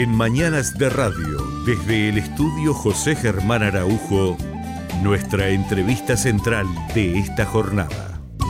En Mañanas de Radio, desde el estudio José Germán Araujo, nuestra entrevista central de esta jornada.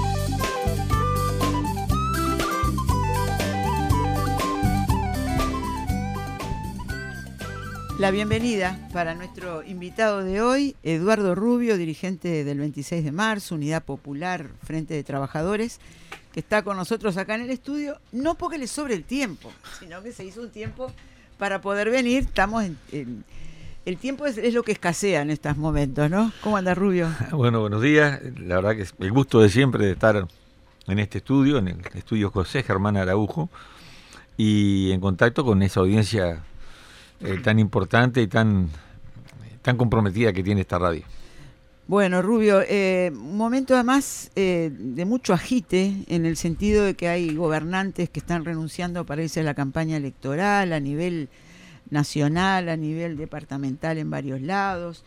La bienvenida para nuestro invitado de hoy, Eduardo Rubio, dirigente del 26 de marzo, Unidad Popular, Frente de Trabajadores, que está con nosotros acá en el estudio, no porque le sobre el tiempo, sino que se hizo un tiempo para poder venir. Estamos el tiempo es lo que escasea en estos momentos, ¿no? ¿Cómo anda, Rubio? Bueno, buenos días. La verdad que es el gusto de siempre de estar en este estudio, en el estudio José Germán Araujo, y en contacto con esa audiencia tan importante y tan comprometida que tiene esta radio. Bueno, Rubio, un momento además de mucho agite, en el sentido de que hay gobernantes que están renunciando para irse a la campaña electoral a nivel nacional, a nivel departamental en varios lados,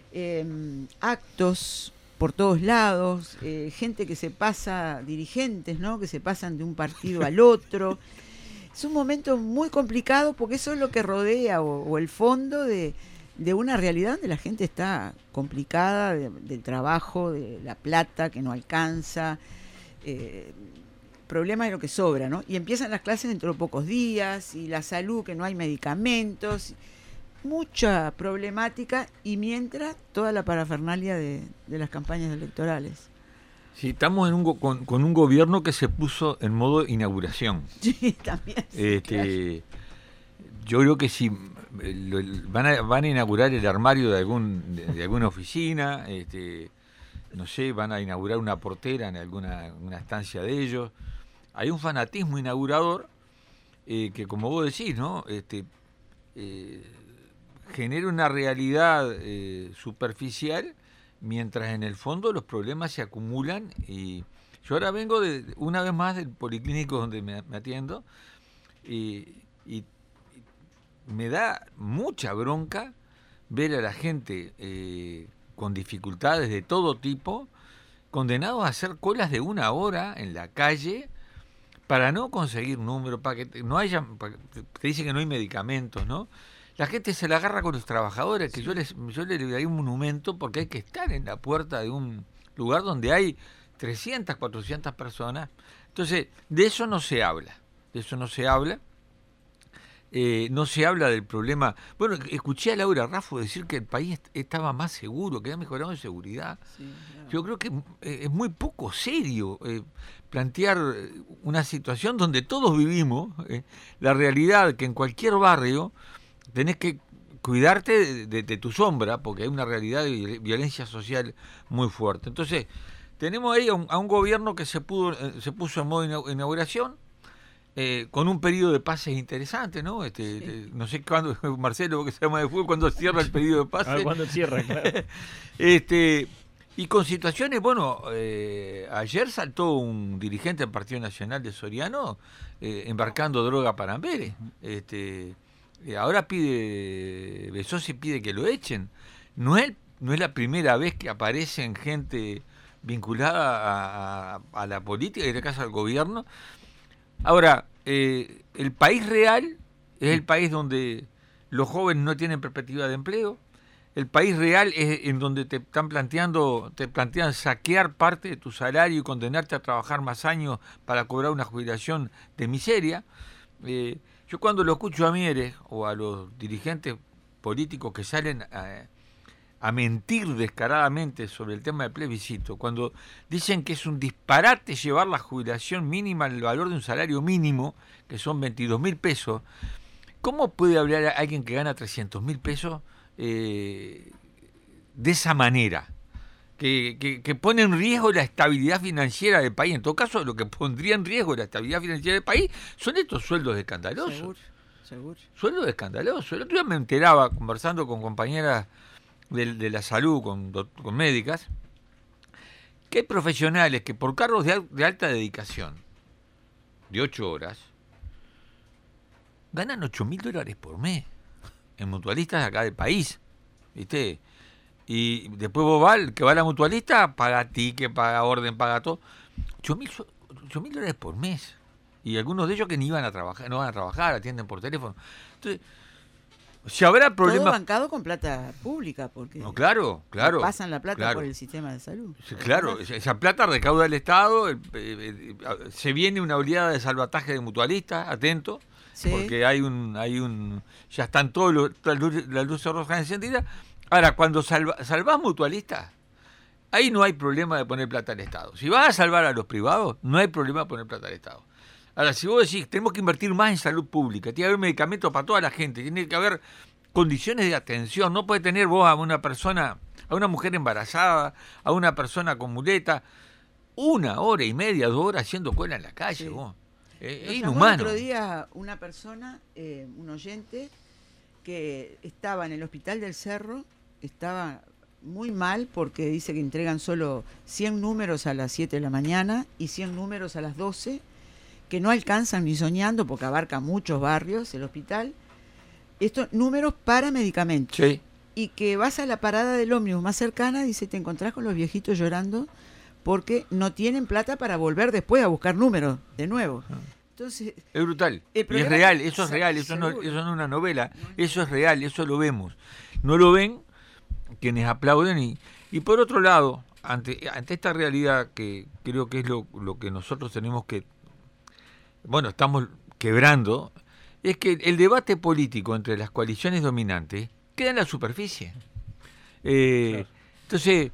actos por todos lados, gente que se pasa, dirigentes, ¿no?, que se pasan de un partido al otro. Es un momento muy complicado porque eso es lo que rodea o el fondo de una realidad donde la gente está complicada, del trabajo, de la plata que no alcanza, problemas de lo que sobra, ¿no? Y empiezan las clases dentro de pocos días, y la salud, que no hay medicamentos, mucha problemática, y mientras toda la parafernalia de las campañas electorales. Sí, estamos con un gobierno que se puso en modo inauguración. Sí, también. Sí, claro. Yo creo que si van a inaugurar el armario de alguna oficina, no sé, van a inaugurar una portera en una estancia de ellos. Hay un fanatismo inaugurador que, como vos decís, ¿no?, genera una realidad superficial, mientras en el fondo los problemas se acumulan. Y yo ahora vengo una vez más del policlínico donde me atiendo, y me da mucha bronca ver a la gente con dificultades de todo tipo, condenados a hacer colas de 1 hora en la calle para no conseguir números, para que no haya, te dicen que no hay medicamentos, ¿no? La gente se la agarra con los trabajadores, que yo le daría un monumento, porque hay que estar en la puerta de un lugar donde hay 300, 400 personas. Entonces, de eso no se habla, no se habla del problema. Bueno, escuché a Laura Raffo decir que el país estaba más seguro, que había mejorado en seguridad. Sí, claro. Yo creo que es muy poco serio plantear una situación donde todos vivimos, la realidad que en cualquier barrio tenés que cuidarte de tu sombra, porque hay una realidad de violencia social muy fuerte. Entonces, tenemos ahí a un gobierno que se puso en modo inauguración, con un periodo de pases interesante, ¿no? Sí. No sé cuándo, Marcelo, que se llama de fútbol, cuándo cierra el periodo de pases. Cuándo cierra, claro. Y con situaciones, bueno, ayer saltó un dirigente del Partido Nacional de Soriano embarcando droga para Amberes. Ahora Besossi pide que lo echen. No es la primera vez que aparecen gente vinculada a la política, y en el caso al gobierno. Ahora, el país real es el país donde los jóvenes no tienen perspectiva de empleo. El país real es en donde te plantean saquear parte de tu salario y condenarte a trabajar más años para cobrar una jubilación de miseria. Yo cuando lo escucho a Mieres o a los dirigentes políticos que salen a mentir descaradamente sobre el tema del plebiscito, cuando dicen que es un disparate llevar la jubilación mínima al valor de un salario mínimo, que son 22.000 pesos, ¿cómo puede hablar a alguien que gana 300.000 pesos de esa manera? Que pone en riesgo la estabilidad financiera del país. En todo caso, lo que pondría en riesgo la estabilidad financiera del país son estos sueldos escandalosos. Seguro. Sueldos escandalosos. El otro día me enteraba, conversando con compañeras de la salud, con médicas, que hay profesionales que por cargos de alta dedicación, de 8 horas, ganan $8.000 por mes, en mutualistas de acá del país, ¿viste? Y después vos que va a la mutualista, paga ticket, paga orden, paga todo. $8.000 por mes. Y algunos de ellos que ni iban a trabajar, no van a trabajar, atienden por teléfono. Entonces, Si habrá problemas... Todo bancado con plata pública, porque No, claro. pasan la plata claro. por el sistema de salud. Sí, claro, esa plata recauda el Estado, se viene una oleada de salvataje de mutualistas, atento, Sí. porque ya están todas las luces rojas encendidas. Ahora, cuando salvás mutualistas, ahí no hay problema de poner plata al Estado. Si vas a salvar a los privados, no hay problema de poner plata al Estado. Ahora, si vos decís, tenemos que invertir más en salud pública, tiene que haber medicamentos para toda la gente, tiene que haber condiciones de atención, no puede tener vos a una persona, a una mujer embarazada, a una persona con muleta, 1 hora y media, 2 horas haciendo cola en la calle, Sí. vos. Es Nos llamó inhumano. el otro día una persona, un oyente, que estaba en el hospital del Cerro, estaba muy mal porque dice que entregan solo 100 números a las 7 de la mañana y 100 números a las 12, que no alcanzan ni soñando porque abarca muchos barrios el hospital. Estos números para medicamentos. Sí. Y que vas a la parada del ómnibus más cercana, dice, te encontrás con los viejitos llorando porque no tienen plata para volver después a buscar números de nuevo. Entonces, Es brutal. Y es problema real, es- eso es real, eso no seguro. es una novela, eso es real, eso lo vemos. No lo ven quienes aplauden y por otro lado, ante esta realidad que creo que es lo que nosotros tenemos que, bueno, estamos quebrando, es que el debate político entre las coaliciones dominantes queda en la superficie. Entonces,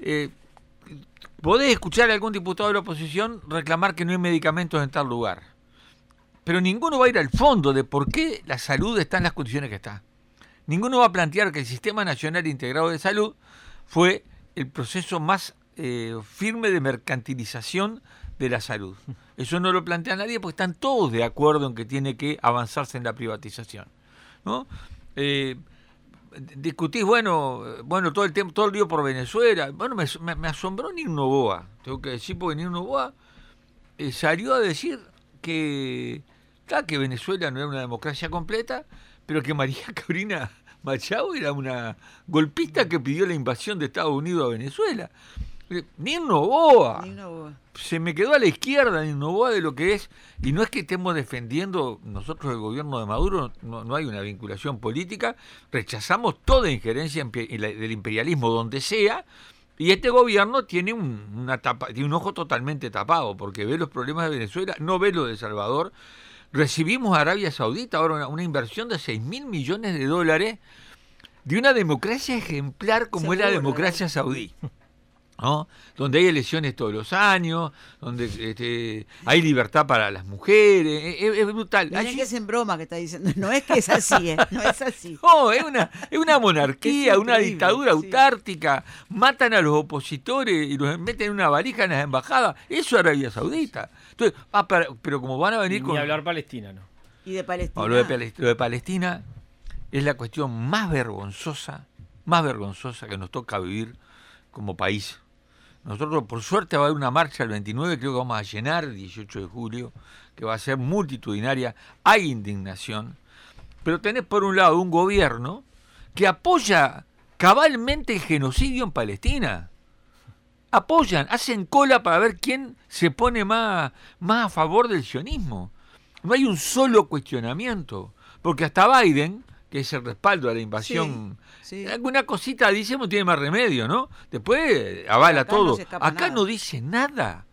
podés escuchar a algún diputado de la oposición reclamar que no hay medicamentos en tal lugar, pero ninguno va a ir al fondo de por qué la salud está en las condiciones que está. Ninguno va a plantear que el Sistema Nacional Integrado de Salud fue el proceso más firme de mercantilización de la salud. Eso no lo plantea nadie porque están todos de acuerdo en que tiene que avanzarse en la privatización, ¿no? Discutís, bueno, todo el tiempo, todo el día por Venezuela. Bueno, me asombró Nir Noboa, tengo que decir, porque Nir Noboa salió a decir que Venezuela no era una democracia completa, pero que María Corina Machado era una golpista que pidió la invasión de Estados Unidos a Venezuela. Nir Noboa. Ni una boba. Se me quedó a la izquierda Nir Noboa de lo que es, y no es que estemos defendiendo nosotros el gobierno de Maduro, no hay una vinculación política, rechazamos toda injerencia del imperialismo donde sea, y este gobierno tiene tiene un ojo totalmente tapado, porque ve los problemas de Venezuela, no ve los de Salvador. Recibimos a Arabia Saudita ahora una inversión de $6.000 millones de una democracia ejemplar como es la Seguro, democracia saudí, ¿no? Donde hay elecciones todos los años, donde hay libertad para las mujeres, es brutal. Miren Allí- que es en broma que está diciendo, no es que es así, no es así. No, es una monarquía, Es una increíble, dictadura sí. autártica, matan a los opositores y los meten en una valija en las embajadas, eso es Arabia Saudita. Entonces, pero como van a venir Ni con... hablar Palestina, ¿no? Y de Palestina. No, lo de Palestina es la cuestión más vergonzosa que nos toca vivir como país. Nosotros, por suerte, va a haber una marcha el 29, creo que vamos a llenar el 18 de julio, que va a ser multitudinaria, hay indignación, pero tenés por un lado un gobierno que apoya cabalmente el genocidio en Palestina. Apoyan, hacen cola para ver quién se pone más a favor del sionismo. No hay un solo cuestionamiento, porque hasta Biden, que es el respaldo a la invasión, Sí. alguna cosita dice, no tiene más remedio, ¿no? Después avala Acá no todo. se escapa Acá nada. no dice nada.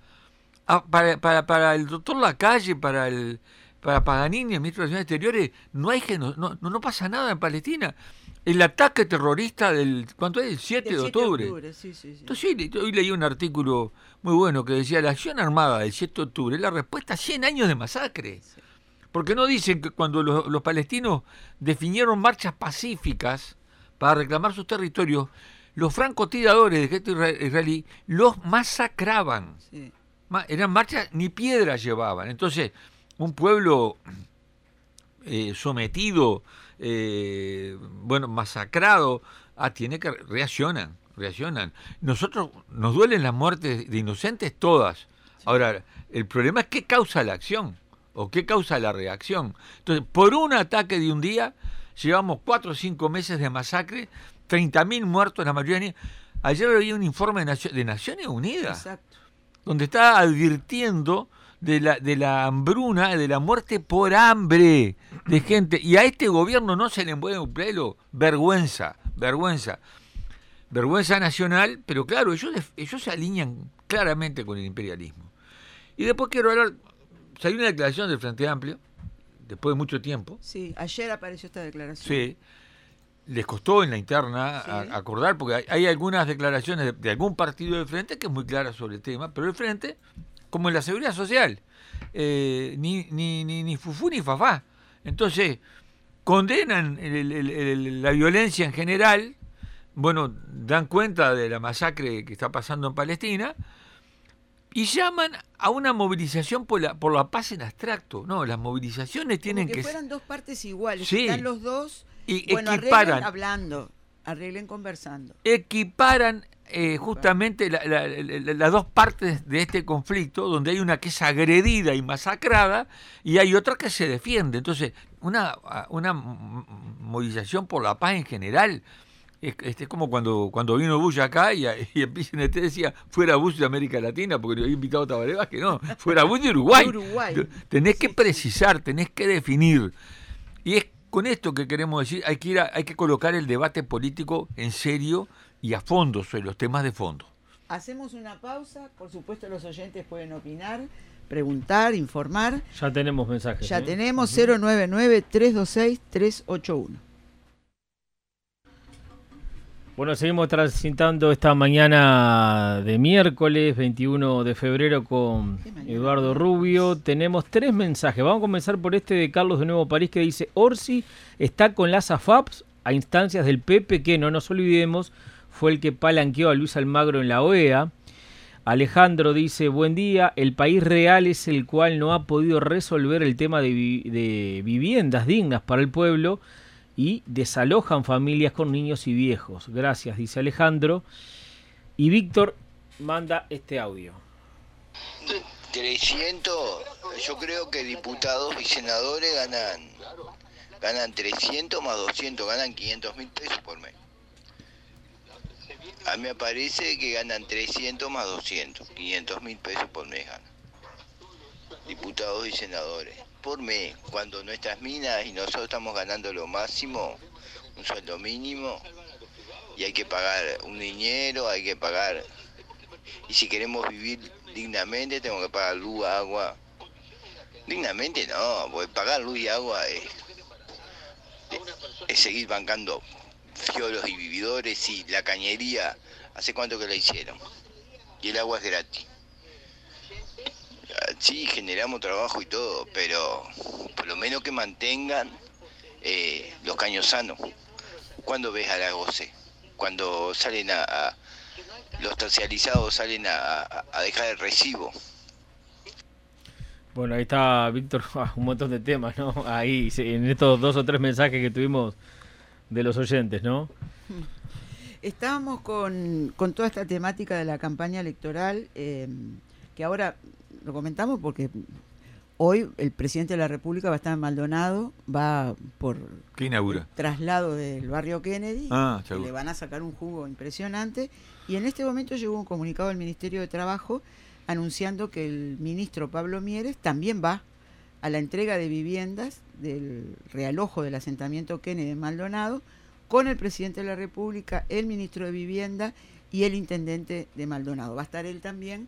Para el doctor Lacalle, para Paganini, el ministro de Relaciones Exteriores, no pasa nada en Palestina. El ataque terrorista ¿cuánto es? El 7 de Del octubre. sí, sí, sí. Entonces hoy leí un artículo muy bueno que decía, la acción armada del 7 de octubre es la respuesta a 100 años de masacre. Porque no dicen que cuando los palestinos definieron marchas pacíficas para reclamar sus territorios, los francotiradores del ejército israelí los masacraban. Sí. Eran marchas, ni piedras llevaban. Entonces, un pueblo sometido, masacrado, tiene que reaccionan. Nosotros nos duelen las muertes de inocentes todas. Ahora, el problema es qué causa la acción o qué causa la reacción. Entonces, por un ataque de un día, llevamos 4 o 5 meses de masacre, 30.000 muertos, la mayoría. Ayer leí un informe de Naciones Unidas, Exacto. donde está advirtiendo de la hambruna, de la muerte por hambre de gente. Y a este gobierno no se le mueve un pelo. Vergüenza nacional, pero claro, ellos se alinean claramente con el imperialismo. Y después quiero hablar, salió una declaración del Frente Amplio, después de mucho tiempo. Sí, ayer apareció esta declaración. Sí, les costó en la interna acordar, porque hay algunas declaraciones de algún partido del Frente que es muy clara sobre el tema, pero el Frente, como en la seguridad social, ni fufú ni fafá. Entonces, condenan la violencia en general, bueno, dan cuenta de la masacre que está pasando en Palestina, y llaman a una movilización por la paz en abstracto. No, las movilizaciones tienen que fueran dos partes iguales, sí, están los dos, y bueno, equiparan, arreglen conversando. Equiparan justamente las dos partes de este conflicto, donde hay una que es agredida y masacrada, y hay otra que se defiende. Entonces, una movilización por la paz en general. Es como cuando vino Bush acá y el PCNT decía fuera Bush de América Latina, porque le había invitado a Tabaré Vázquez, no, fuera Bush de Uruguay. Tenés que precisar, tenés que definir. Y es con esto que queremos decir, hay que colocar el debate político en serio y a fondo sobre los temas de fondo. Hacemos una pausa, por supuesto los oyentes pueden opinar, preguntar, informar. Ya tenemos mensajes. Ya tenemos 099-326-381. Bueno, seguimos transitando esta mañana de miércoles 21 de febrero con Eduardo Rubio. Tenemos 3 mensajes. Vamos a comenzar por este de Carlos de Nuevo París que dice: Orsi está con las AFAPs a instancias del Pepe, que no nos olvidemos fue el que palanqueó a Luis Almagro en la OEA. Alejandro dice: buen día, el país real es el cual no ha podido resolver el tema de viviendas dignas para el pueblo y desalojan familias con niños y viejos. Gracias, dice Alejandro. Y Víctor manda este audio. 300, yo creo que diputados y senadores ganan 300 más 200, ganan 500.000 pesos por mes. A mí me parece que ganan 300 más 200, 500.000 pesos por mes ganan. Diputados y senadores. Por mes, cuando nuestras minas y nosotros estamos ganando lo máximo, un sueldo mínimo, y hay que pagar un niñero, hay que pagar, y si queremos vivir dignamente tenemos que pagar luz, agua. Dignamente no, porque pagar luz y agua es seguir bancando fiolos y vividores, y la cañería, ¿hace cuánto que la hicieron? Y el agua es gratis. Sí, generamos trabajo y todo, pero por lo menos que mantengan los caños sanos. ¿Cuándo ves a la GOCE? Cuando salen los tercializados salen a dejar el recibo. Bueno, ahí está, Víctor, un montón de temas, ¿no? Ahí, en estos 2 o 3 mensajes que tuvimos de los oyentes, ¿no? Estábamos con toda esta temática de la campaña electoral, que ahora lo comentamos porque hoy el presidente de la República va a estar en Maldonado, va por ¿qué inaugura? El traslado del barrio Kennedy, que le van a sacar un jugo impresionante, y en este momento llegó un comunicado del Ministerio de Trabajo anunciando que el ministro Pablo Mieres también va a la entrega de viviendas del realojo del asentamiento Kennedy de Maldonado, con el presidente de la República, el ministro de Vivienda y el intendente de Maldonado. Va a estar él también.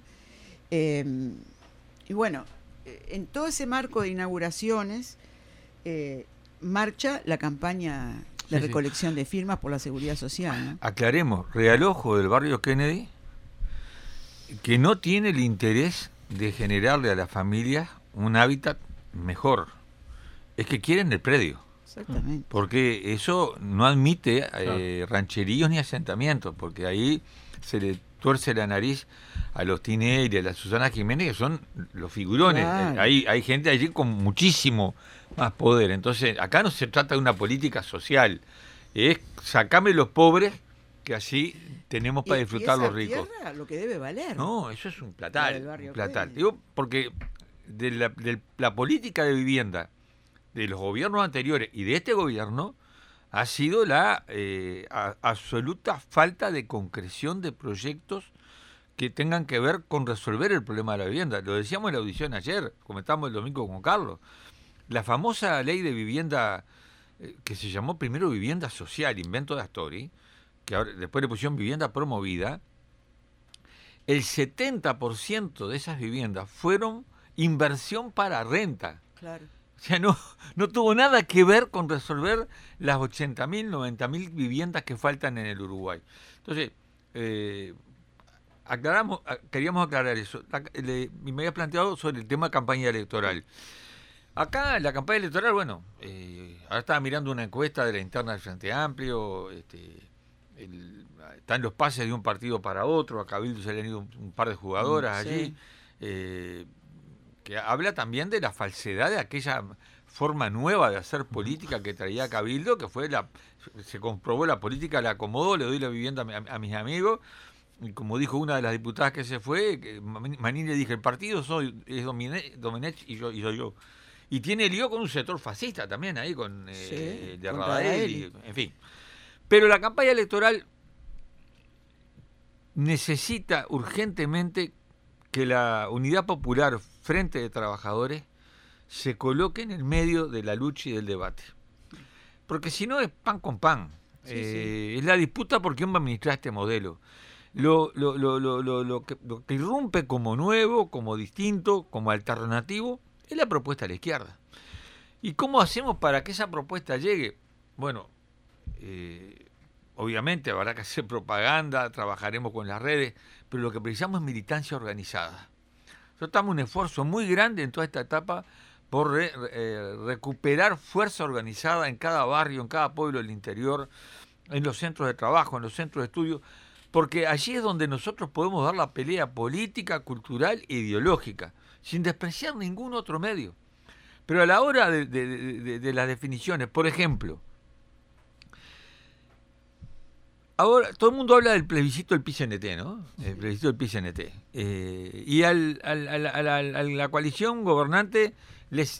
Y bueno, en todo ese marco de inauguraciones marcha la campaña de recolección de firmas por la seguridad social, ¿no? Aclaremos, realojo del barrio Kennedy, que no tiene el interés de generarle a las familias un hábitat mejor, es que quieren el predio. Exactamente. Porque eso no admite rancheríos ni asentamientos, porque ahí se le tuerce la nariz a los Tinelli, a la Susana Jiménez, que son los figurones. Claro. Hay gente allí con muchísimo más poder. Entonces, acá no se trata de una política social, es sacame los pobres, que así tenemos para disfrutar los ricos. Tierra, lo que debe valer. No, eso es un platal. Un platal. Digo, porque de la política de vivienda de los gobiernos anteriores y de este gobierno ha sido la absoluta falta de concreción de proyectos que tengan que ver con resolver el problema de la vivienda. Lo decíamos en la audición ayer, comentamos el domingo con Carlos. La famosa ley de vivienda, que se llamó primero vivienda social, invento de Astori, que ahora, después le pusieron vivienda promovida, el 70% de esas viviendas fueron inversión para renta. Claro. O sea, no tuvo nada que ver con resolver las 80.000, 90.000 viviendas que faltan en el Uruguay. Entonces, queríamos aclarar eso. Me había planteado sobre el tema de campaña electoral. Acá la campaña electoral, bueno, ahora estaba mirando una encuesta de la interna del Frente Amplio, están los pases de un partido para otro, a Cabildo se le han ido un par de jugadoras allí, que habla también de la falsedad de aquella forma nueva de hacer política que traía Cabildo, que fue se comprobó la política, la acomodo, le doy la vivienda a mis amigos, y como dijo una de las diputadas que se fue, Manín le dije, el partido es Domenech y yo. Y tiene lío con un sector fascista también ahí, con de Radaeli, en fin. Pero la campaña electoral necesita urgentemente que la Unidad Popular Frente de Trabajadores se coloque en el medio de la lucha y del debate. Porque si no es pan con pan. Es la disputa por quién va a administrar este modelo. Lo que irrumpe como nuevo, como distinto, como alternativo, es la propuesta de la izquierda. ¿Y cómo hacemos para que esa propuesta llegue? Bueno, obviamente habrá que hacer propaganda, trabajaremos con las redes, pero lo que precisamos es militancia organizada. Nosotros estamos en un esfuerzo muy grande en toda esta etapa por recuperar fuerza organizada en cada barrio, en cada pueblo del interior, en los centros de trabajo, en los centros de estudio, porque allí es donde nosotros podemos dar la pelea política, cultural e ideológica, sin despreciar ningún otro medio. Pero a la hora de las definiciones, por ejemplo, ahora todo el mundo habla del plebiscito del PCNT, ¿no? El plebiscito del PCNT. Y a la coalición gobernante les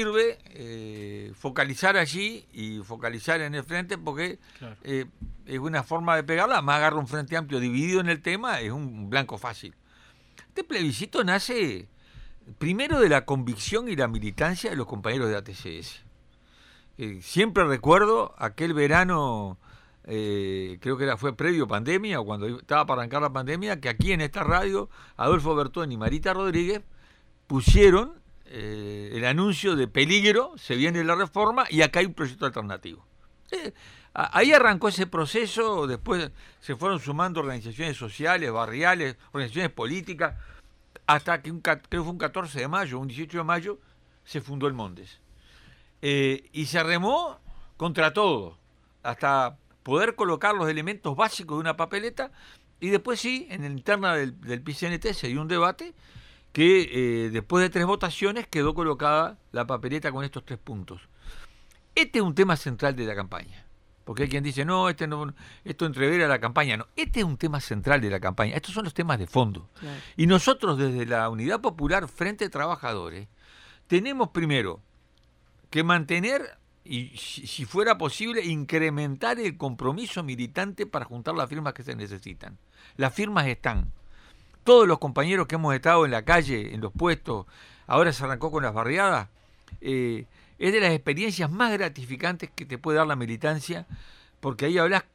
sirve focalizar allí y focalizar en el frente porque claro, es una forma de pegarla. Más agarra un Frente Amplio dividido en el tema, es un blanco fácil. Este plebiscito nace primero de la convicción y la militancia de los compañeros de ATCS. Siempre recuerdo aquel verano, creo que fue previo pandemia, o cuando estaba para arrancar la pandemia, que aquí en esta radio, Adolfo Bertón y Marita Rodríguez pusieron el anuncio de peligro, se viene la reforma y acá hay un proyecto alternativo. Ahí arrancó ese proceso, después se fueron sumando organizaciones sociales, barriales, organizaciones políticas, hasta que creo que fue un 14 de mayo, un 18 de mayo, se fundó el Mondes. Y se remó contra todo, hasta poder colocar los elementos básicos de una papeleta, y después sí, en la interna del PCNT se dio un debate que después de 3 votaciones quedó colocada la papeleta con estos 3 puntos. Este es un tema central de la campaña. Porque hay quien dice, no, esto entrevera la campaña. No, este es un tema central de la campaña. Estos son los temas de fondo. Claro. Y nosotros desde la Unidad Popular Frente de Trabajadores tenemos primero que mantener y, si fuera posible, incrementar el compromiso militante para juntar las firmas que se necesitan. Las firmas están. Todos los compañeros que hemos estado en la calle, en los puestos, ahora se arrancó con las barriadas, es de las experiencias más gratificantes que te puede dar la militancia, porque ahí hablas,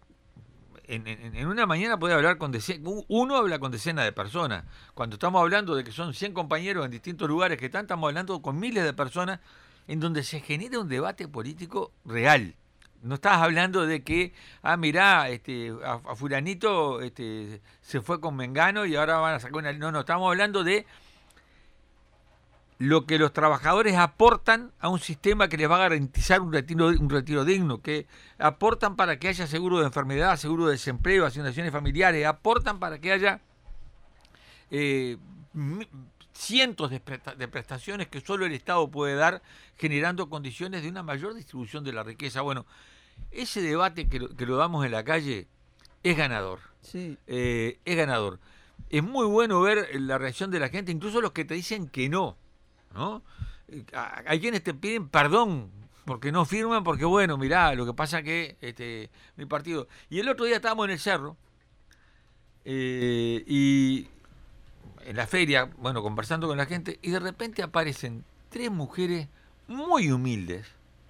en una mañana puede hablar con uno habla con decenas de personas. Cuando estamos hablando de que son 100 compañeros en distintos lugares que estamos hablando con miles de personas, en donde se genera un debate político real. No estás hablando de que, mirá, a fulanito se fue con Mengano y ahora van a sacar una... No, estamos hablando de lo que los trabajadores aportan a un sistema que les va a garantizar un retiro digno, que aportan para que haya seguro de enfermedad, seguro de desempleo, asignaciones familiares, aportan para que haya cientos de prestaciones que solo el Estado puede dar, generando condiciones de una mayor distribución de la riqueza. Bueno, ese debate que lo damos en la calle es ganador. Sí. Es ganador. Es muy bueno ver la reacción de la gente, incluso los que te dicen que no. ¿No? Hay quienes te piden perdón porque no firman, porque bueno, mirá, lo que pasa que mi partido... Y el otro día estábamos en el cerro y en la feria, bueno, conversando con la gente, y de repente aparecen 3 mujeres muy humildes,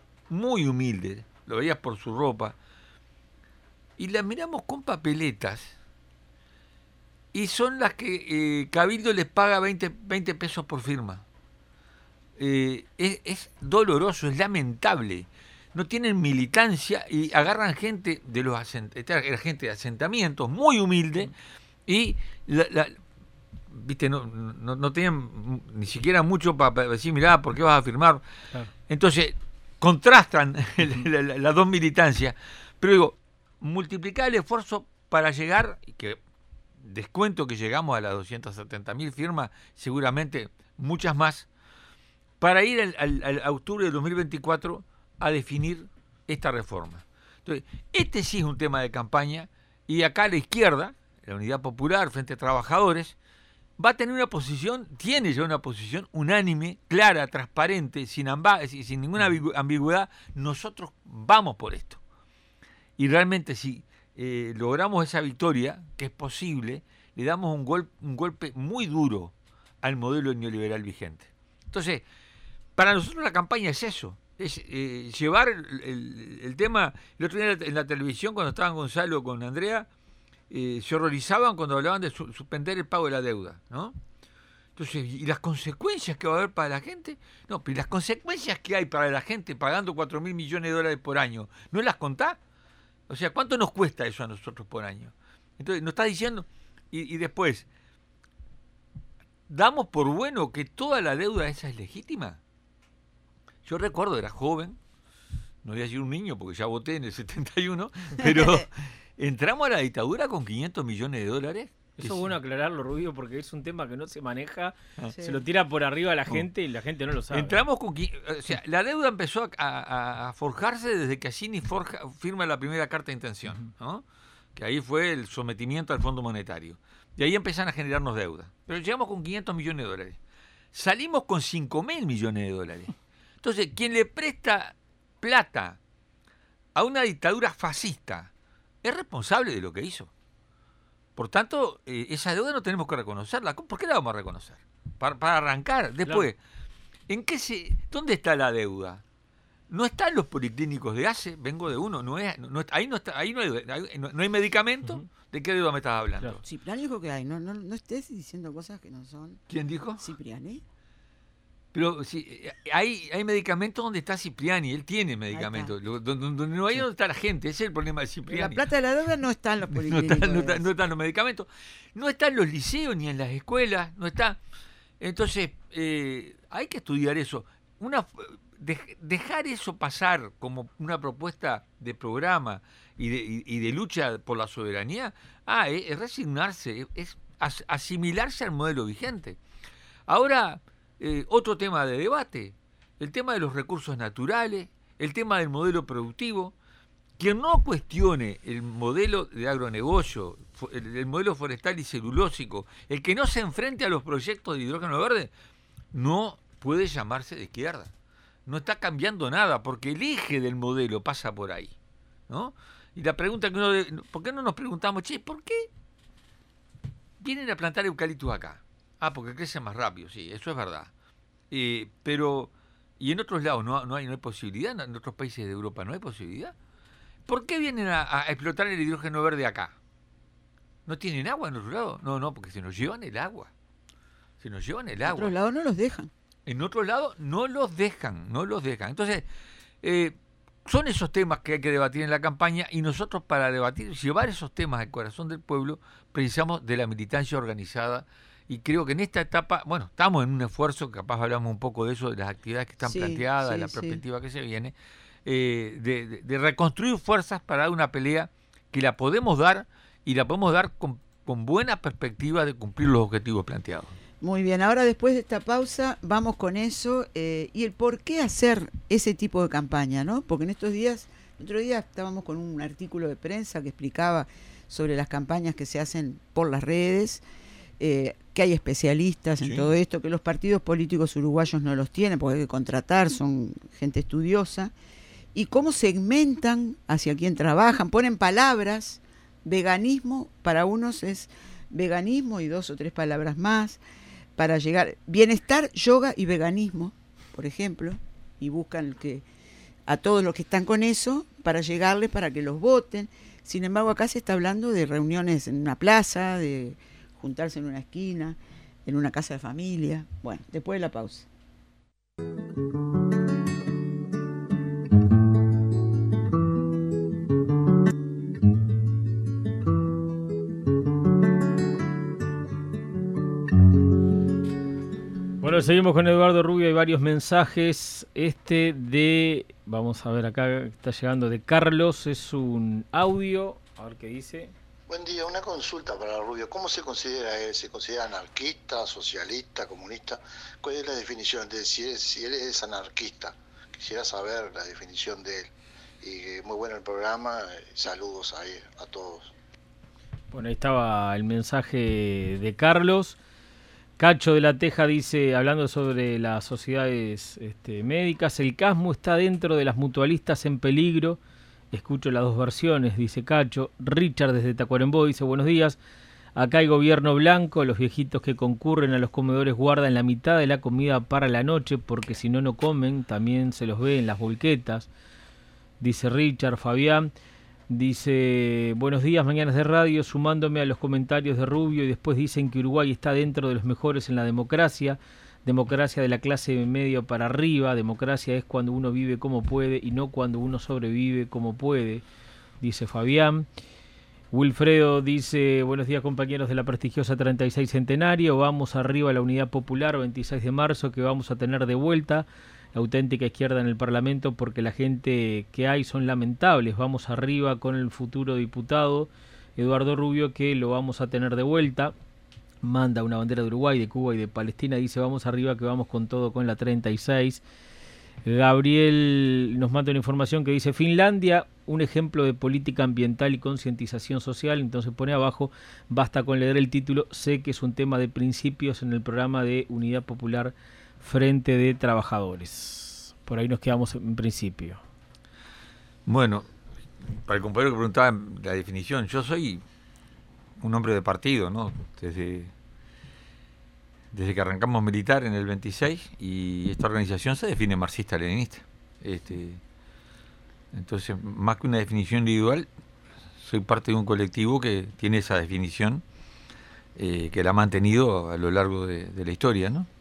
lo veías por su ropa, y las miramos con papeletas, y son las que Cabildo les paga 20 pesos por firma. Es doloroso, es lamentable. No tienen militancia y agarran gente de gente de asentamientos muy humilde y viste, no tenían ni siquiera mucho para decir, mirá, ¿por qué vas a firmar? Claro. Entonces, contrastan las dos militancias, pero digo, multiplicar el esfuerzo para llegar, y que descuento que llegamos a las 270.000 firmas, seguramente muchas más, para ir al octubre de 2024 a definir esta reforma. Entonces, este sí es un tema de campaña, y acá la izquierda, la Unidad Popular, Frente a Trabajadores, va a tener tiene ya una posición unánime, clara, transparente, sin ninguna ambigüedad. Nosotros vamos por esto. Y realmente si logramos esa victoria, que es posible, le damos un golpe muy duro al modelo neoliberal vigente. Entonces, para nosotros la campaña es eso, es llevar el tema. El otro día en la televisión, cuando estaban Gonzalo con Andrea, se horrorizaban cuando hablaban de suspender el pago de la deuda, ¿no? Entonces, ¿y las consecuencias que va a haber para la gente? No, pero las consecuencias que hay para la gente pagando 4.000 millones de dólares por año, ¿no las contás? O sea, ¿cuánto nos cuesta eso a nosotros por año? Entonces, nos está diciendo, y después, ¿damos por bueno que toda la deuda esa es legítima? Yo recuerdo, era joven, no voy a decir un niño porque ya voté en el 71, pero entramos a la dictadura con 500 millones de dólares. Eso es bueno aclararlo, Rubio, porque es un tema que no se maneja, se lo tira por arriba a la gente y la gente no lo sabe. Entramos con... O sea, la deuda empezó a forjarse desde que Assini firma la primera carta de intención, ¿no? Que ahí fue el sometimiento al Fondo Monetario. Y ahí empiezan a generarnos deuda. Pero llegamos con 500 millones de dólares. Salimos con 5.000 millones de dólares. Entonces, quien le presta plata a una dictadura fascista es responsable de lo que hizo. Por tanto, esa deuda no tenemos que reconocerla. ¿Por qué la vamos a reconocer? Para arrancar. Después, claro. ¿Dónde está la deuda? No están los policlínicos de ACE, vengo de uno, ahí no hay medicamento. ¿De qué deuda me estás hablando? Claro. Cipriani dijo que hay, no estés diciendo cosas que no son. ¿Quién dijo? Cipriani. Pero si hay medicamentos donde está Cipriani, él tiene medicamentos. Donde no hay, donde está la gente, ese es el problema de Cipriani. La plata de la deuda no está en los policlínicos. No están los medicamentos, no está en los liceos ni en las escuelas, no está. Entonces, hay que estudiar eso. Dejar eso pasar como una propuesta de programa y de lucha por la soberanía, es resignarse, es asimilarse al modelo vigente. Ahora, otro tema de debate, el tema de los recursos naturales, el tema del modelo productivo. Quien no cuestione el modelo de agronegocio, el modelo forestal y celulósico, el que no se enfrente a los proyectos de hidrógeno verde, no puede llamarse de izquierda. No está cambiando nada, porque el eje del modelo pasa por ahí, ¿no? Y la pregunta ¿por qué no nos preguntamos, ¿por qué vienen a plantar eucaliptus acá? Porque crece más rápido, sí, eso es verdad. Pero, ¿y en otros lados no hay posibilidad? ¿En otros países de Europa no hay posibilidad? ¿Por qué vienen a explotar el hidrógeno verde acá? ¿No tienen agua en otro lado? No, porque se nos llevan el agua. En otros lados no los dejan. En otros lados no los dejan. Entonces, son esos temas que hay que debatir en la campaña, y nosotros, para llevar esos temas al corazón del pueblo, precisamos de la militancia organizada. Y creo que en esta etapa, estamos en un esfuerzo, capaz hablamos un poco de eso, de las actividades que están planteadas, de la perspectiva que se viene, de reconstruir fuerzas para dar una pelea que la podemos dar, y la podemos dar con buena perspectiva de cumplir los objetivos planteados. Muy bien, ahora después de esta pausa vamos con eso y el por qué hacer ese tipo de campaña, ¿no? Porque en estos días, el otro día estábamos con un artículo de prensa que explicaba sobre las campañas que se hacen por las redes, que hay especialistas en todo esto, que los partidos políticos uruguayos no los tienen porque hay que contratar, son gente estudiosa, y cómo segmentan hacia quién trabajan, ponen palabras. Veganismo para unos es veganismo y 2 o 3 palabras más para llegar. Bienestar, yoga y veganismo, por ejemplo, y buscan a todos los que están con eso para llegarles para que los voten. Sin embargo, acá se está hablando de reuniones en una plaza, de juntarse en una esquina, en una casa de familia. Bueno, después de la pausa. Bueno, seguimos con Eduardo Rubio, hay varios mensajes. Vamos a ver acá, está llegando de Carlos, es un audio, a ver qué dice. Buen día, una consulta para Rubio. ¿Cómo se considera él? ¿Se considera anarquista, socialista, comunista? ¿Cuál es la definición de si él es anarquista? Quisiera saber la definición de él. Y muy bueno el programa, saludos ahí a todos. Bueno, ahí estaba el mensaje de Carlos. Cacho de la Teja dice, hablando sobre las sociedades médicas, el CASMU está dentro de las mutualistas en peligro. Escucho las dos versiones, dice Cacho. Richard desde Tacuarembó dice, buenos días. Acá hay gobierno blanco, los viejitos que concurren a los comedores guardan la mitad de la comida para la noche porque si no, no comen. También se los ve en las volquetas, dice Richard. Fabián dice, buenos días, mañanas de radio, sumándome a los comentarios de Rubio, y después dicen que Uruguay está dentro de los mejores en la democracia de la clase medio para arriba. Democracia es cuando uno vive como puede y no cuando uno sobrevive como puede, dice Fabián. Wilfredo dice, buenos días compañeros de la prestigiosa 36 Centenario, vamos arriba a la Unidad Popular 26 de marzo que vamos a tener de vuelta la auténtica izquierda en el Parlamento porque la gente que hay son lamentables. Vamos arriba con el futuro diputado Eduardo Rubio que lo vamos a tener de vuelta. Manda una bandera de Uruguay, de Cuba y de Palestina. Dice vamos arriba que vamos con todo con la 36. Gabriel nos manda una información que dice Finlandia, un ejemplo de política ambiental y concientización social. Entonces pone abajo, basta con leer el título, sé que es un tema de principios en el programa de Unidad Popular Frente de Trabajadores. Por ahí nos quedamos en principio. Bueno, para el compañero que preguntaba la definición, yo soy un hombre de partido, ¿no? Desde que arrancamos militar en el 26 y esta organización se define marxista-leninista. Entonces, más que una definición individual, soy parte de un colectivo que tiene esa definición, que la ha mantenido a lo largo de la historia, ¿no?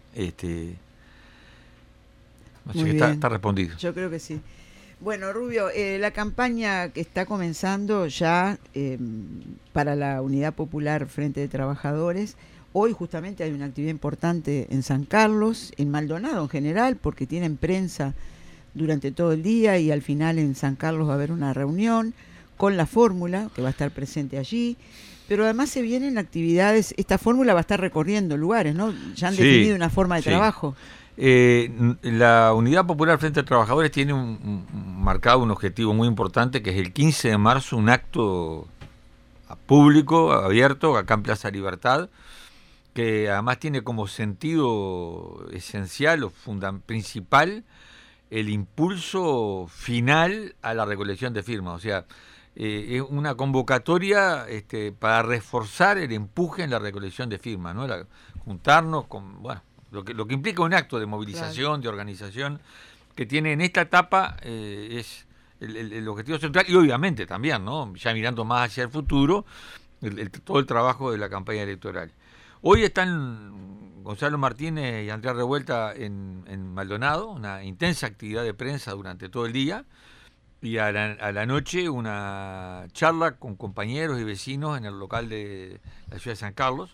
Así que está respondido. Yo creo que sí. Bueno, Rubio, la campaña que está comenzando ya para la Unidad Popular Frente de Trabajadores, hoy justamente hay una actividad importante en San Carlos, en Maldonado en general, porque tienen prensa durante todo el día y al final en San Carlos va a haber una reunión con la fórmula que va a estar presente allí. Pero además se vienen actividades, esta fórmula va a estar recorriendo lugares, ¿no? Ya han definido una forma de trabajo. La Unidad Popular Frente a Trabajadores tiene marcado un objetivo muy importante, que es el 15 de marzo, un acto público, abierto, acá en Plaza Libertad, que además tiene como sentido esencial o principal el impulso final a la recolección de firmas. O sea, es una convocatoria para reforzar el empuje en la recolección de firmas, ¿no? Juntarnos con, bueno, lo que implica un acto de movilización, claro, de organización, que tiene en esta etapa es el objetivo central, y obviamente también, ¿no? Ya mirando más hacia el futuro, todo el trabajo de la campaña electoral. Hoy están Gonzalo Martínez y Andrea Revuelta en Maldonado, una intensa actividad de prensa durante todo el día, y a la noche una charla con compañeros y vecinos en el local de la ciudad de San Carlos.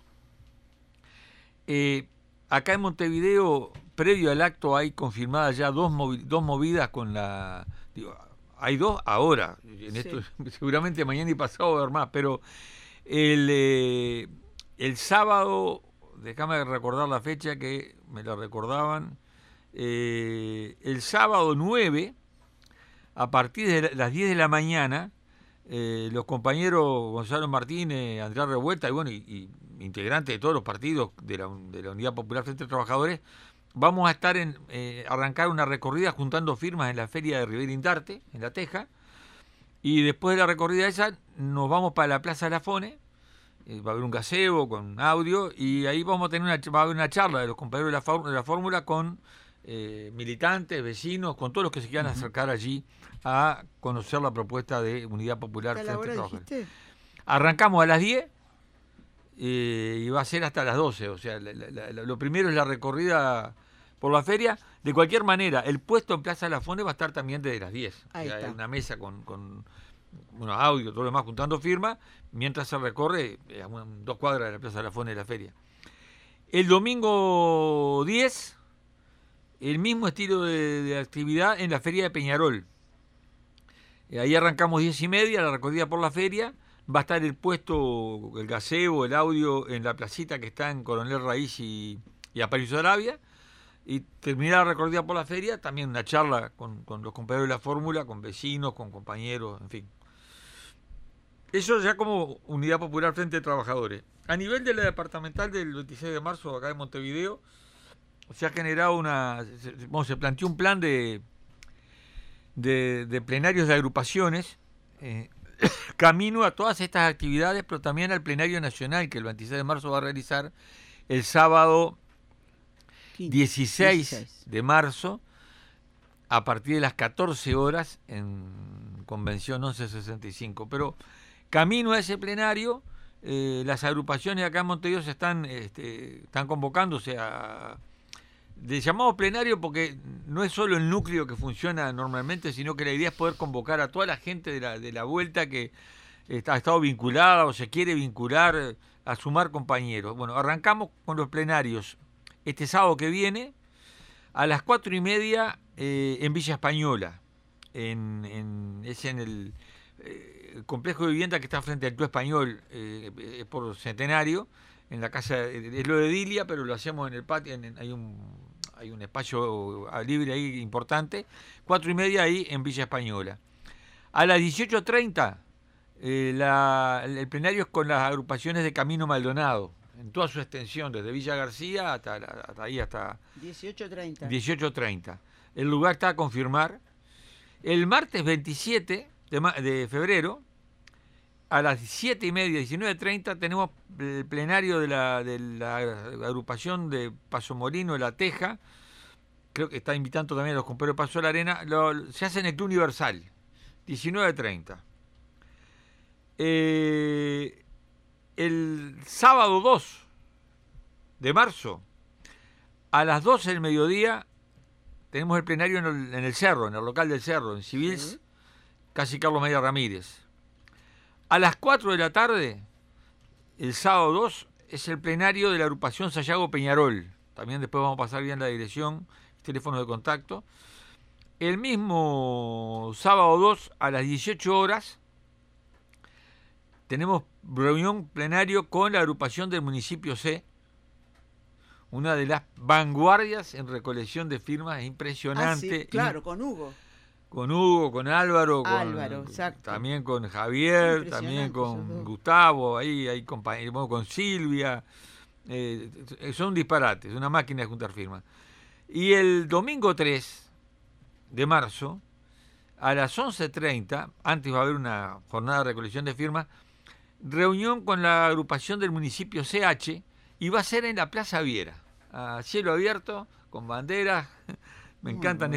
Acá en Montevideo, previo al acto, hay confirmadas ya dos movidas con la... hay dos ahora, esto, seguramente mañana y pasado va a haber más, pero el sábado, déjame recordar la fecha que me la recordaban, el sábado 9, a partir de las 10 de la mañana, los compañeros Gonzalo Martínez, Andrea Revuelta y integrantes de todos los partidos de la Unidad Popular Frente a Trabajadores, vamos a estar arrancar una recorrida juntando firmas en la feria de Rivera Indarte, en La Teja, y después de la recorrida esa nos vamos para la Plaza Lafone, va a haber un gazebo con audio, y ahí vamos a tener va a haber una charla de los compañeros de la fórmula con militantes, vecinos, con todos los que se quieran acercar allí a conocer la propuesta de Unidad Popular ¿A la hora Frente dijiste? Arrancamos a las 10 y va a ser hasta las 12. O sea, lo primero es la recorrida por la feria. De cualquier manera, el puesto en Plaza de la Fonde va a estar también desde las 10. Ahí está. Hay una mesa con audio, todo lo demás, juntando firmas, mientras se recorre 2 cuadras de la Plaza de la Fonde de la feria. El domingo 10, el mismo estilo de actividad en la feria de Peñarol. Ahí arrancamos 10:30, la recorrida por la feria. Va a estar el puesto, el gazebo, el audio en la placita que está en Coronel Raíz y Aparicio de Arabia. Y terminar la recorrida por la feria, también una charla con los compañeros de la fórmula, con vecinos, con compañeros, en fin. Eso ya como Unidad Popular Frente de Trabajadores. A nivel de la departamental del 26 de marzo, acá en Montevideo, se ha generado se planteó un plan de plenarios de agrupaciones, camino a todas estas actividades, pero también al plenario nacional que el 26 de marzo va a realizar el sábado 16 de marzo a partir de las 14 horas en Convención 1165. Pero camino a ese plenario, las agrupaciones acá en Montevideo se están convocándose de llamado plenario, porque no es solo el núcleo que funciona normalmente, sino que la idea es poder convocar a toda la gente de la vuelta que ha estado vinculada o se quiere vincular, a sumar compañeros. Bueno, arrancamos con los plenarios este sábado que viene a las 4:30 en Villa Española, en el complejo de vivienda que está frente al Club Español, por Centenario, en la casa, es lo de Dilia, pero lo hacemos en el patio, hay un espacio libre ahí importante. 4:30 ahí en Villa Española. A las 18:30 el plenario es con las agrupaciones de Camino Maldonado, en toda su extensión, desde Villa García hasta 18:30. El lugar está a confirmar. El martes 27 de febrero, a las 7:30, 19:30, tenemos el plenario de la agrupación de Paso Molino de La Teja. Creo que está invitando también a los compañeros de Paso de la Arena. Se hace en el Club Universal, 19:30. El sábado 2 de marzo, a las 12 del mediodía, tenemos el plenario en el Cerro, en el local del Cerro, en Civils, sí. Casi Carlos María Ramírez. A las 4 de la tarde, el sábado 2, es el plenario de la agrupación Sayago Peñarol. También después vamos a pasar bien la dirección, teléfono de contacto. El mismo sábado 2, a las 18 horas, tenemos reunión plenario con la agrupación del municipio C, una de las vanguardias en recolección de firmas, impresionante. Sí, claro, con Hugo. Con Hugo, con Álvaro, exacto. También con Javier, también con Gustavo, ahí hay compañeros, con Silvia. Son disparates, una máquina de juntar firmas. Y el domingo 3 de marzo, a las 11:30, antes va a haber una jornada de recolección de firmas, reunión con la agrupación del municipio CH, y va a ser en la Plaza Viera, a cielo abierto, con banderas. Me encantan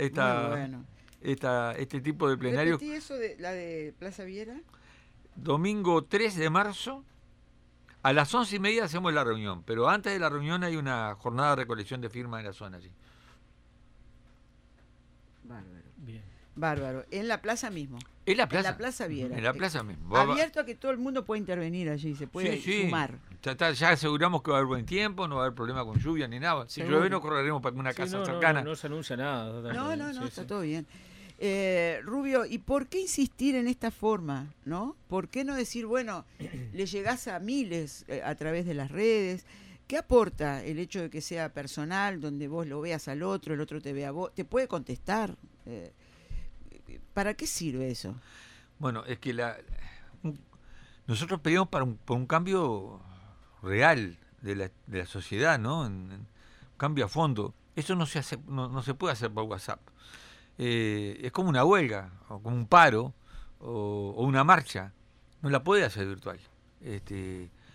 este tipo de plenarios. ¿Repetí eso de la de Plaza Viera? Domingo 3 de marzo, a las 11:30 hacemos la reunión, pero antes de la reunión hay una jornada de recolección de firmas en la zona allí. Bárbaro. Bien. Bárbaro. En la plaza mismo. En la plaza. En la Plaza Viera. En la plaza mismo. Abierto a que todo el mundo pueda intervenir allí, se puede sumar. Ya aseguramos que va a haber buen tiempo, no va a haber problema con lluvia ni nada. Si llueve no correremos para una casa cercana. No se anuncia nada. No, está todo bien. Rubio, ¿y por qué insistir en esta forma? ¿No? ¿Por qué no decir, bueno, le llegás a miles a través de las redes? ¿Qué aporta el hecho de que sea personal, donde vos lo veas al otro, el otro te ve a vos? ¿Te puede contestar? ¿Para qué sirve eso? Bueno, es que nosotros pedimos por un cambio real de la sociedad, ¿no? Un cambio a fondo. Eso no se puede hacer por WhatsApp. Es como una huelga, o como un paro, o una marcha. No la puede hacer virtual.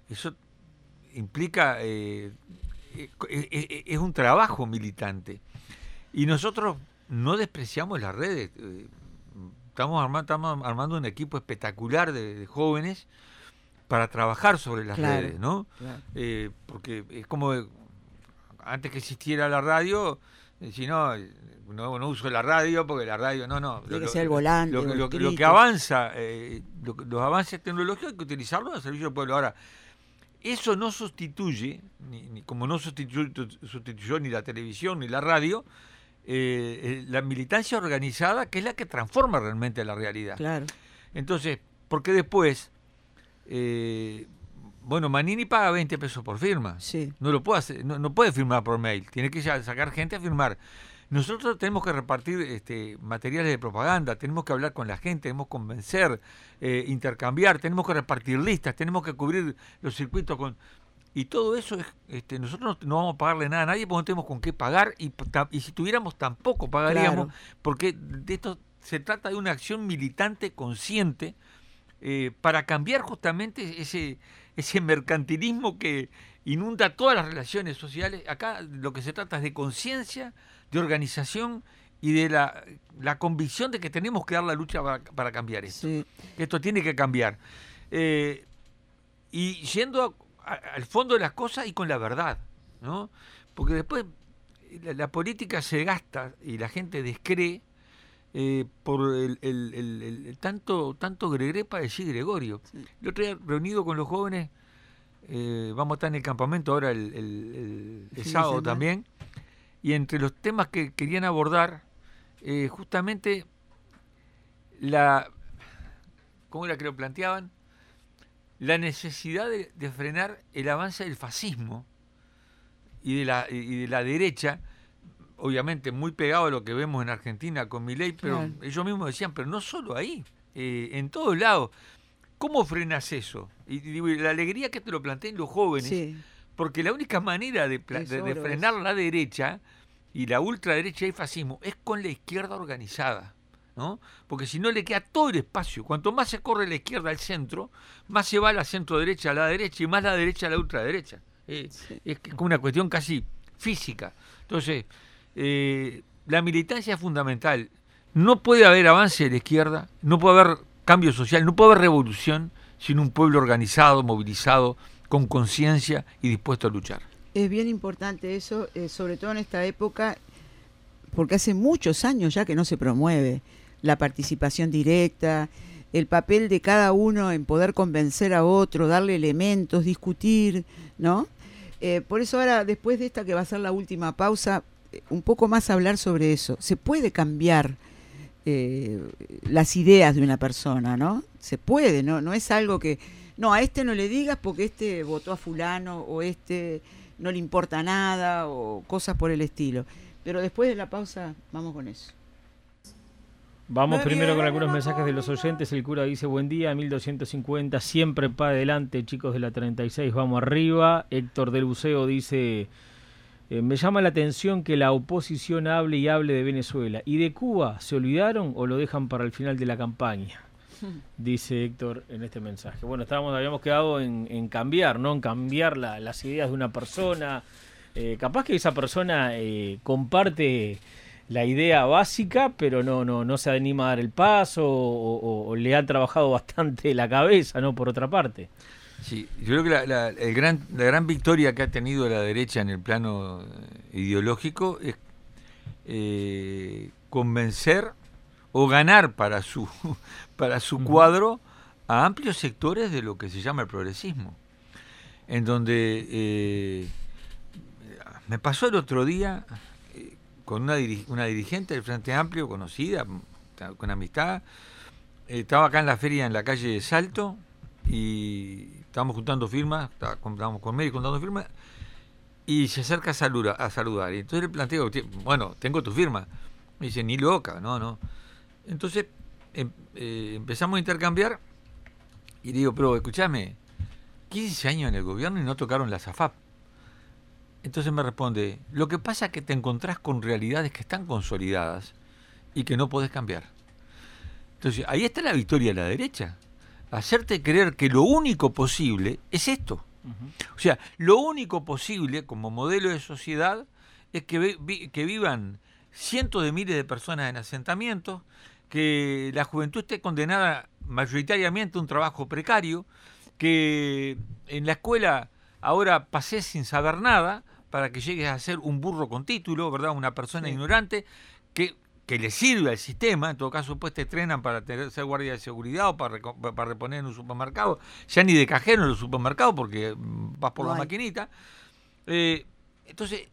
eso implica, es un trabajo militante. Y nosotros no despreciamos las redes. Estamos armando un equipo espectacular de jóvenes para trabajar sobre las redes, ¿no? Claro. Porque es como antes que existiera la radio, si no uso la radio porque la radio tiene que ser el volante, lo que avanza, los avances tecnológicos hay que utilizarlos al servicio del pueblo. Ahora, eso no sustituye, ni como no sustituyó ni la televisión ni la radio, la militancia organizada, que es la que transforma realmente la realidad. Claro. Entonces, porque después, Manini paga 20 pesos por firma. Sí. No lo puede hacer, no puede firmar por mail, tiene que sacar gente a firmar. Nosotros tenemos que repartir materiales de propaganda, tenemos que hablar con la gente, tenemos que convencer, intercambiar, tenemos que repartir listas, tenemos que cubrir los circuitos con... Y todo eso, nosotros no vamos a pagarle nada a nadie porque no tenemos con qué pagar y si tuviéramos tampoco pagaríamos, claro. Porque de esto se trata de una acción militante consciente para cambiar justamente ese mercantilismo que inunda todas las relaciones sociales. Acá lo que se trata es de conciencia, de organización y de la convicción de que tenemos que dar la lucha para cambiar esto. Sí. Esto tiene que cambiar. Y yendo al fondo de las cosas y con la verdad, ¿no? Porque después la política se gasta y la gente descree por el tanto Gregre para decir Gregorio. Sí. El otro día, reunido con los jóvenes, vamos a estar en el campamento ahora el sábado también, y entre los temas que querían abordar, justamente ¿cómo era que lo planteaban? La necesidad de frenar el avance del fascismo y de la derecha, obviamente muy pegado a lo que vemos en Argentina con Milei, pero claro. Ellos mismos decían, pero no solo ahí, en todos lados. ¿Cómo frenas eso? Y la alegría que te lo planteen los jóvenes, sí. Porque la única manera de frenar la derecha y la ultraderecha y el fascismo es con la izquierda organizada, ¿no? Porque si no le queda todo el espacio. Cuanto más se corre la izquierda al centro, más se va la centro derecha a la derecha y más la derecha a la ultraderecha. Sí. Es una cuestión casi física. Entonces, la militancia es fundamental. No puede haber avance de la izquierda, no puede haber cambio social, no puede haber revolución sin un pueblo organizado, movilizado, con conciencia y dispuesto a luchar. Es bien importante eso, sobre todo en esta época, porque hace muchos años ya que no se promueve la participación directa, el papel de cada uno en poder convencer a otro, darle elementos, discutir, ¿no? Por eso ahora, después de esta que va a ser la última pausa, un poco más hablar sobre eso. Se puede cambiar las ideas de una persona, ¿no? Se puede, no es algo que... No, a este no le digas porque este votó a fulano o este no le importa nada o cosas por el estilo. Pero después de la pausa vamos con eso. Vamos primero con algunos mensajes de los oyentes. El cura dice, buen día, 1250, siempre para adelante, chicos de la 36, vamos arriba. Héctor del Buceo dice, me llama la atención que la oposición hable y hable de Venezuela. ¿Y de Cuba se olvidaron o lo dejan para el final de la campaña? Dice Héctor en este mensaje. Bueno, habíamos quedado en cambiar, ¿no? En cambiar las ideas de una persona. Capaz que esa persona comparte la idea básica, pero no se anima a dar el paso o le han trabajado bastante la cabeza, ¿no? Por otra parte. Sí, yo creo que la gran victoria que ha tenido la derecha en el plano ideológico es convencer o ganar para su cuadro a amplios sectores de lo que se llama el progresismo, en donde me pasó el otro día con una dirigente del Frente Amplio conocida, con amistad. Estaba acá en la feria en la calle de Salto y estábamos juntando firmas, estábamos con medio juntando firmas y se acerca a saludar. Y entonces le planteo, bueno, tengo tu firma. Me dice, ni loca, no. Entonces empezamos a intercambiar y digo, pero escúchame, 15 años en el gobierno y no tocaron la SAFAP. Entonces me responde, lo que pasa es que te encontrás con realidades que están consolidadas y que no podés cambiar. Entonces ahí está la victoria de la derecha, hacerte creer que lo único posible es esto, O sea, lo único posible como modelo de sociedad es que vivan cientos de miles de personas en asentamientos, que la juventud esté condenada mayoritariamente a un trabajo precario, que en la escuela ahora pases sin saber nada para que llegues a ser un burro con título, ¿verdad? Una persona ignorante que le sirve al sistema. En todo caso, pues te entrenan para ser guardia de seguridad o para reponer en un supermercado, ya ni de cajero en los supermercados porque vas por la maquinita. Entonces,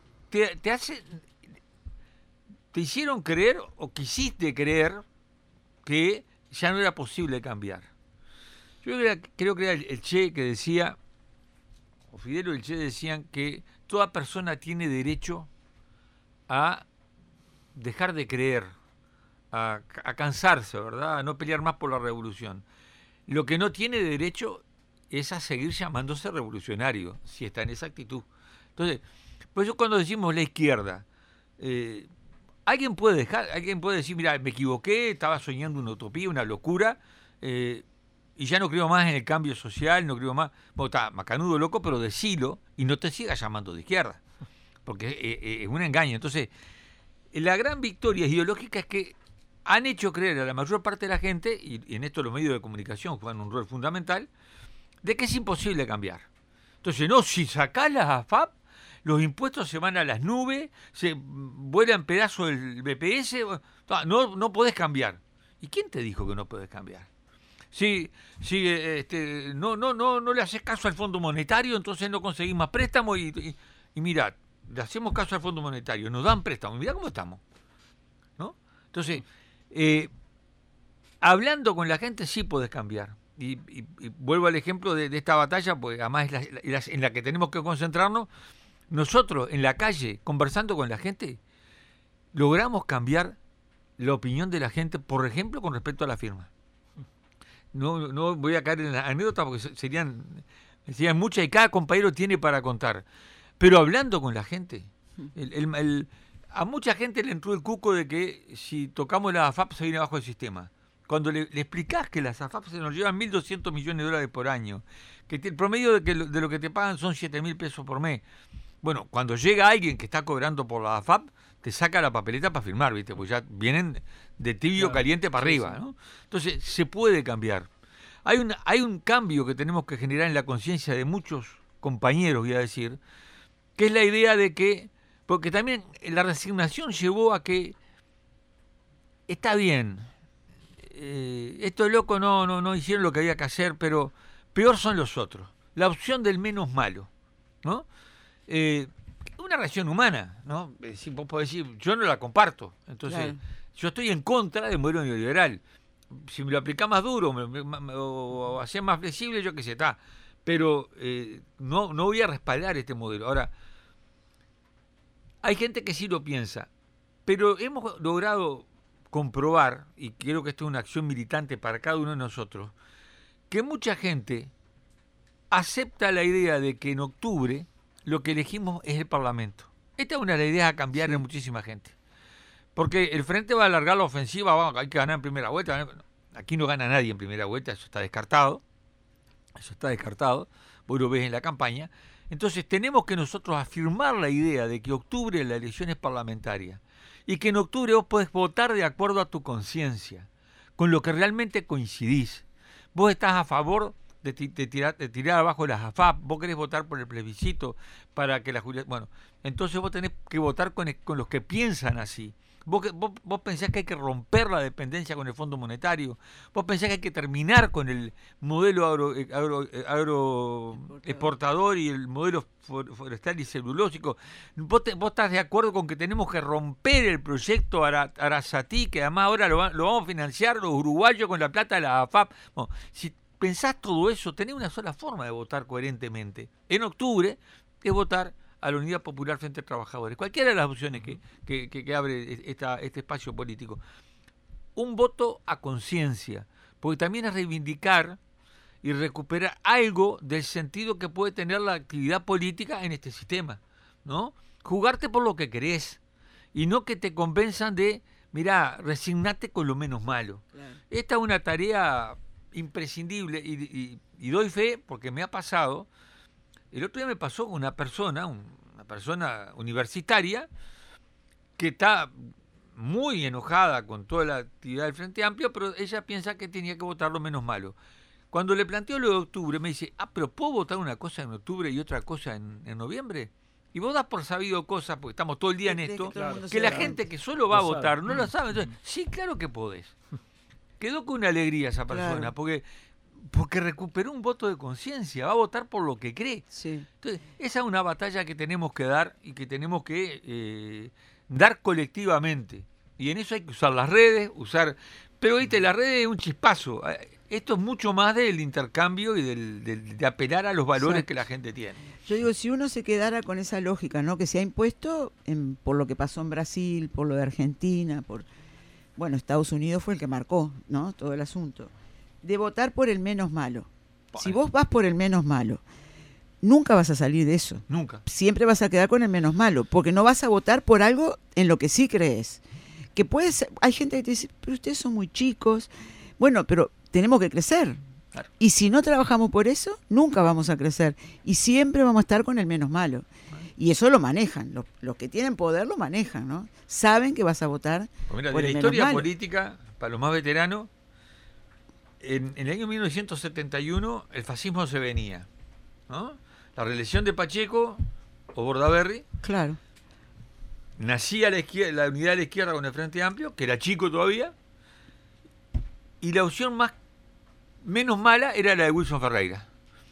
te hicieron creer o quisiste creer que ya no era posible cambiar. Yo creo que era el Che que decía, o Fidel o el Che decían que toda persona tiene derecho a dejar de creer, a cansarse, ¿verdad? A no pelear más por la revolución. Lo que no tiene derecho es a seguir llamándose revolucionario, si está en esa actitud. Entonces, por eso cuando decimos la izquierda, alguien puede decir, mira, me equivoqué, estaba soñando una utopía, una locura, y ya no creo más en el cambio social, no creo más. Bueno, está macanudo, loco, pero decilo y no te sigas llamando de izquierda, porque es un engaño. Entonces, la gran victoria ideológica es que han hecho creer a la mayor parte de la gente, y en esto los medios de comunicación juegan un rol fundamental, de que es imposible cambiar. Entonces, no, si sacás las AFAP, los impuestos se van a las nubes, se vuela en pedazos el BPS, no podés cambiar. ¿Y quién te dijo que no podés cambiar? Si no le haces caso al Fondo Monetario, entonces no conseguís más préstamos y mirá, le hacemos caso al Fondo Monetario, nos dan préstamos, mirá cómo estamos, ¿no? Entonces, hablando con la gente sí podés cambiar. Y vuelvo al ejemplo de esta batalla, pues además es en la que tenemos que concentrarnos. Nosotros en la calle, conversando con la gente, logramos cambiar la opinión de la gente, por ejemplo, con respecto a la firma. No voy a caer en la anécdota porque serían muchas y cada compañero tiene para contar. Pero hablando con la gente, a mucha gente le entró el cuco de que si tocamos la AFAP se viene abajo el sistema. Cuando le explicás que las AFAP se nos llevan $1.200 millones por año, que el promedio de lo que te pagan son $7.000 por mes. Bueno, cuando llega alguien que está cobrando por la AFAP, te saca la papeleta para firmar, ¿viste? Pues ya vienen de tibio caliente para arriba, ¿no? Entonces, se puede cambiar. Hay un cambio que tenemos que generar en la conciencia de muchos compañeros, voy a decir, que es la idea de que, porque también la resignación llevó a que está bien, estos locos no hicieron lo que había que hacer, pero peor son los otros. La opción del menos malo, ¿no? Una reacción humana, ¿no? Si vos podés decir, yo no la comparto. Entonces, yo estoy en contra del modelo neoliberal. Si me lo aplicás más duro o hacés más flexible, yo qué sé, está. Pero no voy a respaldar este modelo. Ahora, hay gente que sí lo piensa, pero hemos logrado comprobar, y creo que esto es una acción militante para cada uno de nosotros, que mucha gente acepta la idea de que en octubre lo que elegimos es el Parlamento. Esta es una de las ideas a cambiar en muchísima gente. Porque el Frente va a alargar la ofensiva, hay que ganar en primera vuelta. Aquí no gana nadie en primera vuelta, eso está descartado. Vos lo ves en la campaña. Entonces tenemos que nosotros afirmar la idea de que octubre la elección es parlamentaria y que en octubre vos podés votar de acuerdo a tu conciencia, con lo que realmente coincidís. Vos estás a favor de tirar abajo las AFAP, vos querés votar por el plebiscito para que la jubilación... Bueno, entonces vos tenés que votar con los que piensan así. Vos pensás que hay que romper la dependencia con el Fondo Monetario, vos pensás que hay que terminar con el modelo agroexportador y el modelo forestal y celulósico. Vos estás de acuerdo con que tenemos que romper el proyecto Arasatí, que además ahora lo vamos a financiar los uruguayos con la plata de la AFAP. Bueno, si pensás todo eso, tenés una sola forma de votar coherentemente. En octubre es votar a la Unidad Popular Frente a Trabajadores. Cualquiera de las opciones que abre este espacio político. Un voto a conciencia, porque también es reivindicar y recuperar algo del sentido que puede tener la actividad política en este sistema, ¿no? Jugarte por lo que querés y no que te convenzan de, mirá, resignate con lo menos malo. Claro. Esta es una tarea imprescindible y doy fe porque me ha pasado El otro día me pasó con una persona universitaria, que está muy enojada con toda la actividad del Frente Amplio, pero ella piensa que tenía que votar lo menos malo. Cuando le planteo lo de octubre, me dice, pero ¿puedo votar una cosa en octubre y otra cosa en noviembre? Y vos das por sabido cosas, porque estamos todo el día en esto, que la gente que solo va a votar no lo sabe. Entonces, sí, claro que podés. Quedó con una alegría esa persona, porque recuperó un voto de conciencia, va a votar por lo que cree. Sí. Entonces, esa es una batalla que tenemos que dar y que tenemos que dar colectivamente. Y en eso hay que usar las redes, pero viste, las redes es un chispazo. Esto es mucho más del intercambio y de apelar a los valores que la gente tiene. Yo digo, si uno se quedara con esa lógica, ¿no?, que se ha impuesto por lo que pasó en Brasil, por lo de Argentina, bueno, Estados Unidos fue el que marcó, ¿no?, todo el asunto, de votar por el menos malo. Bueno. Si vos vas por el menos malo, nunca vas a salir de eso. Nunca. Siempre vas a quedar con el menos malo, porque no vas a votar por algo en lo que sí crees. Que puede ser, hay gente que te dice, pero ustedes son muy chicos. Bueno, pero tenemos que crecer. Claro. Y si no trabajamos por eso, nunca vamos a crecer. Y siempre vamos a estar con el menos malo. Y eso lo manejan. Los que tienen poder lo manejan, ¿no? Saben que vas a votar por el menos malo. De la historia política, para los más veteranos, en el año 1971 el fascismo se venía, ¿no? La reelección de Pacheco o Bordaberry. Claro. Nacía la unidad de la izquierda con el Frente Amplio, que era chico todavía, y la opción menos mala era la de Wilson Ferreira.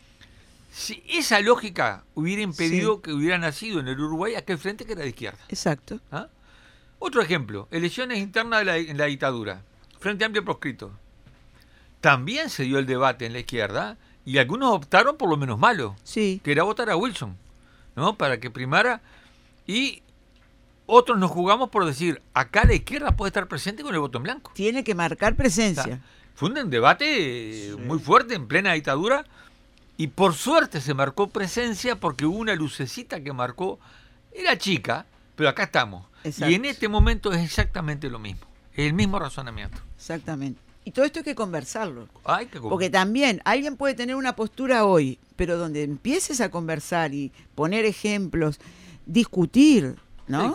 Si esa lógica hubiera impedido que hubiera nacido en el Uruguay aquel frente que era de izquierda. Exacto. ¿Ah? Otro ejemplo, elecciones internas en la dictadura, Frente Amplio proscrito. También se dio el debate en la izquierda y algunos optaron por lo menos malo, que era votar a Wilson, ¿no?, para que primara, y otros nos jugamos por decir, acá la izquierda puede estar presente con el voto en blanco. Tiene que marcar presencia. O sea, fue un debate muy fuerte en plena dictadura y por suerte se marcó presencia porque hubo una lucecita que marcó, era chica, pero acá estamos. Exacto. Y en este momento es exactamente lo mismo, es el mismo razonamiento. Exactamente. Y todo esto hay que conversarlo. Porque también alguien puede tener una postura hoy, pero donde empieces a conversar y poner ejemplos, discutir, ¿no?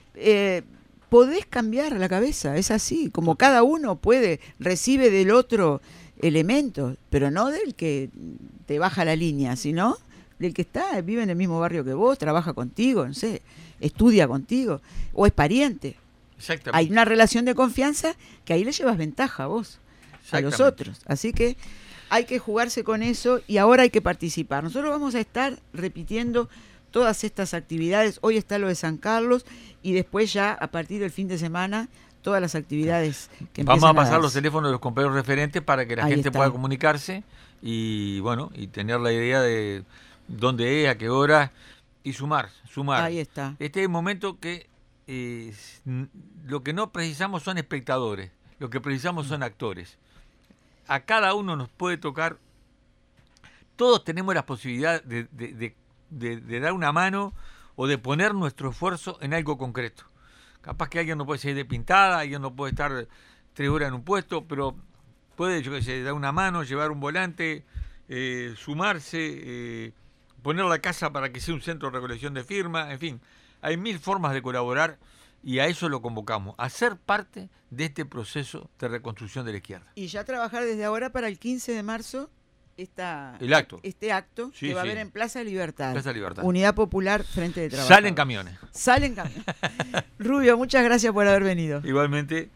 Podés cambiar la cabeza, es así. Como cada uno recibe del otro elementos, pero no del que te baja la línea, sino del que vive en el mismo barrio que vos, trabaja contigo, no sé, estudia contigo, o es pariente. Exactamente. Hay una relación de confianza que ahí le llevas ventaja a vos, a los otros. Así que hay que jugarse con eso y ahora hay que participar. Nosotros vamos a estar repitiendo todas estas actividades. Hoy está lo de San Carlos y después ya a partir del fin de semana todas las actividades que empiezan. Vamos a pasar los teléfonos de los compañeros referentes para que la gente pueda comunicarse y bueno, y tener la idea de dónde es, a qué hora y sumar. Ahí está. Este es el momento que lo que no precisamos son espectadores, lo que precisamos son actores. A cada uno nos puede tocar, todos tenemos la posibilidad de dar una mano o de poner nuestro esfuerzo en algo concreto. Capaz que alguien no puede salir de pintada, alguien no puede estar 3 horas en un puesto, pero puede, dar una mano, llevar un volante, sumarse, poner la casa para que sea un centro de recolección de firmas, en fin. Hay 1000 formas de colaborar y a eso lo convocamos, a ser parte de este proceso de reconstrucción de la izquierda. Y ya trabajar desde ahora para el 15 de marzo este acto que va a haber en Plaza Libertad. Plaza Libertad. Unidad Popular Frente de Trabajadores. Salen camiones. Rubio, muchas gracias por haber venido. Igualmente.